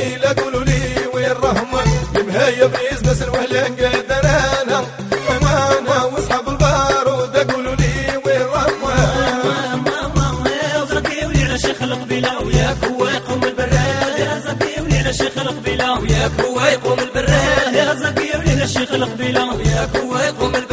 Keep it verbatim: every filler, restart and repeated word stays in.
لا قولوا لي وين رهمة المهية بيزنس الوهلة قدرانا أنا واصحاب البارود قولوا لي وين رهمة زكي ولينا شيخ القبيلة وياك هو يقوم البراد يا زكي ولينا شيخ القبيلة وياك هو يقوم البراد يا زكي ولينا شيخ القبيلة وياك هو يقوم البراد